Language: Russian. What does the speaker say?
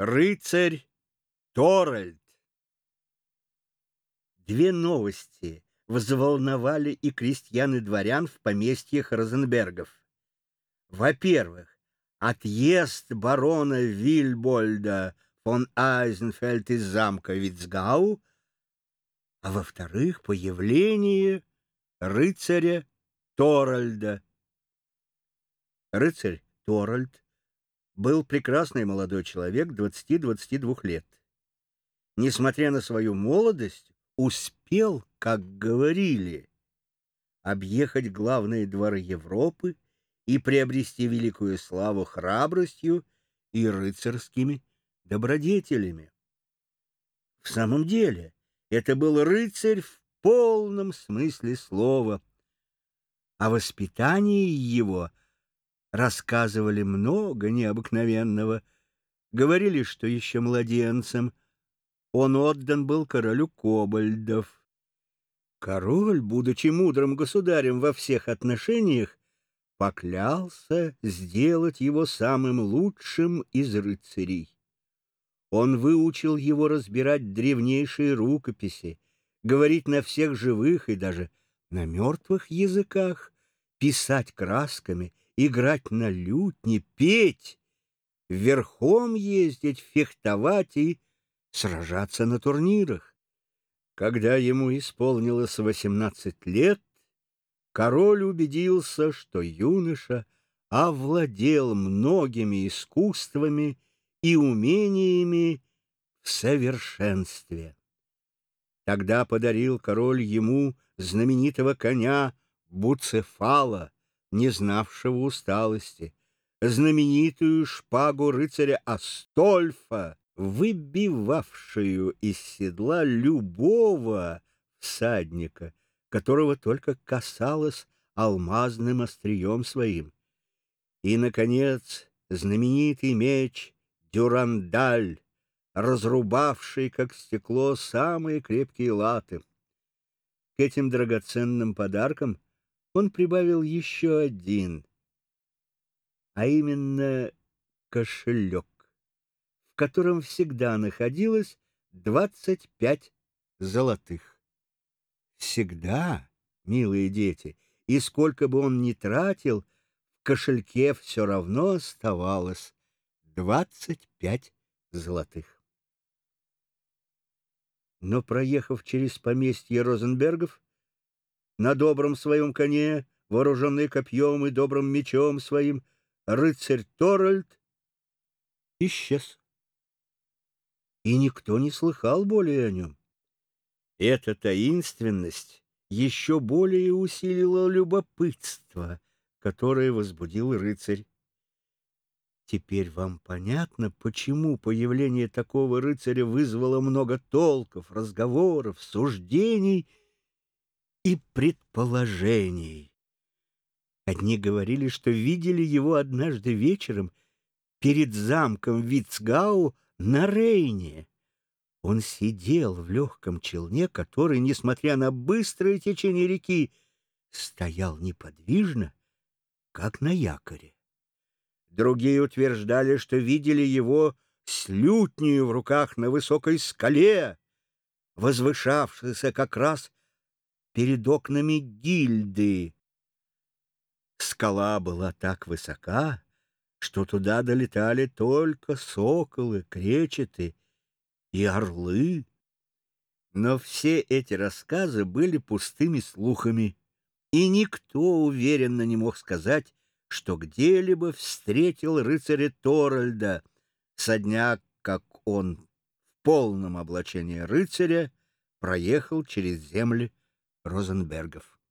Рыцарь Торальд. Две новости взволновали и крестьян, и дворян в поместьях Розенбергов. Во-первых, отъезд барона Вильбольда фон Айзенфельд из замка Вицгау, а во-вторых, появление рыцаря Торальда. Рыцарь Торальд был прекрасный молодой человек 20-22 лет. Несмотря на свою молодость, успел, как говорили, объехать главные дворы Европы и приобрести великую славу храбростью и рыцарскими добродетелями. В самом деле, это был рыцарь в полном смысле слова. О воспитании его рассказывали много необыкновенного. Говорили, что еще младенцем он отдан был королю Кобальдов. Король, будучи мудрым государем во всех отношениях, поклялся сделать его самым лучшим из рыцарей. Он выучил его разбирать древнейшие рукописи, говорить на всех живых и даже на мертвых языках, писать красками, играть на лютне, петь, верхом ездить, фехтовать и сражаться на турнирах. Когда ему исполнилось 18 лет, король убедился, что юноша овладел многими искусствами и умениями в совершенстве. Тогда подарил король ему знаменитого коня Буцефала, не знавшего усталости, знаменитую шпагу рыцаря Астольфа, выбивавшую из седла любого всадника, которого только касалось алмазным острием своим. И, наконец, знаменитый меч Дюрандаль, разрубавший, как стекло, самые крепкие латы. К этим драгоценным подаркам он прибавил еще один, а именно кошелек, в котором всегда находилось 25 золотых. Всегда, милые дети, и сколько бы он ни тратил, в кошельке все равно оставалось 25 золотых. Но, проехав через поместье Розенбергов, на добром своем коне, вооруженный копьем и добрым мечом своим, рыцарь Торальд исчез. И никто не слыхал более о нем. Эта таинственность еще более усилила любопытство, которое возбудил рыцарь. Теперь вам понятно, почему появление такого рыцаря вызвало много толков, разговоров, суждений и предположений. Одни говорили, что видели его однажды вечером перед замком Вицгау на Рейне. Он сидел в легком челне, который, несмотря на быстрое течение реки, стоял неподвижно, как на якоре. Другие утверждали, что видели его с лютнею в руках на высокой скале, возвышавшейся как раз перед окнами гильды. Скала была так высока, что туда долетали только соколы, кречеты и орлы. Но все эти рассказы были пустыми слухами, и никто уверенно не мог сказать, что где-либо встретил рыцаря Торальда со дня, как он в полном облачении рыцаря проехал через земли Розенбергов.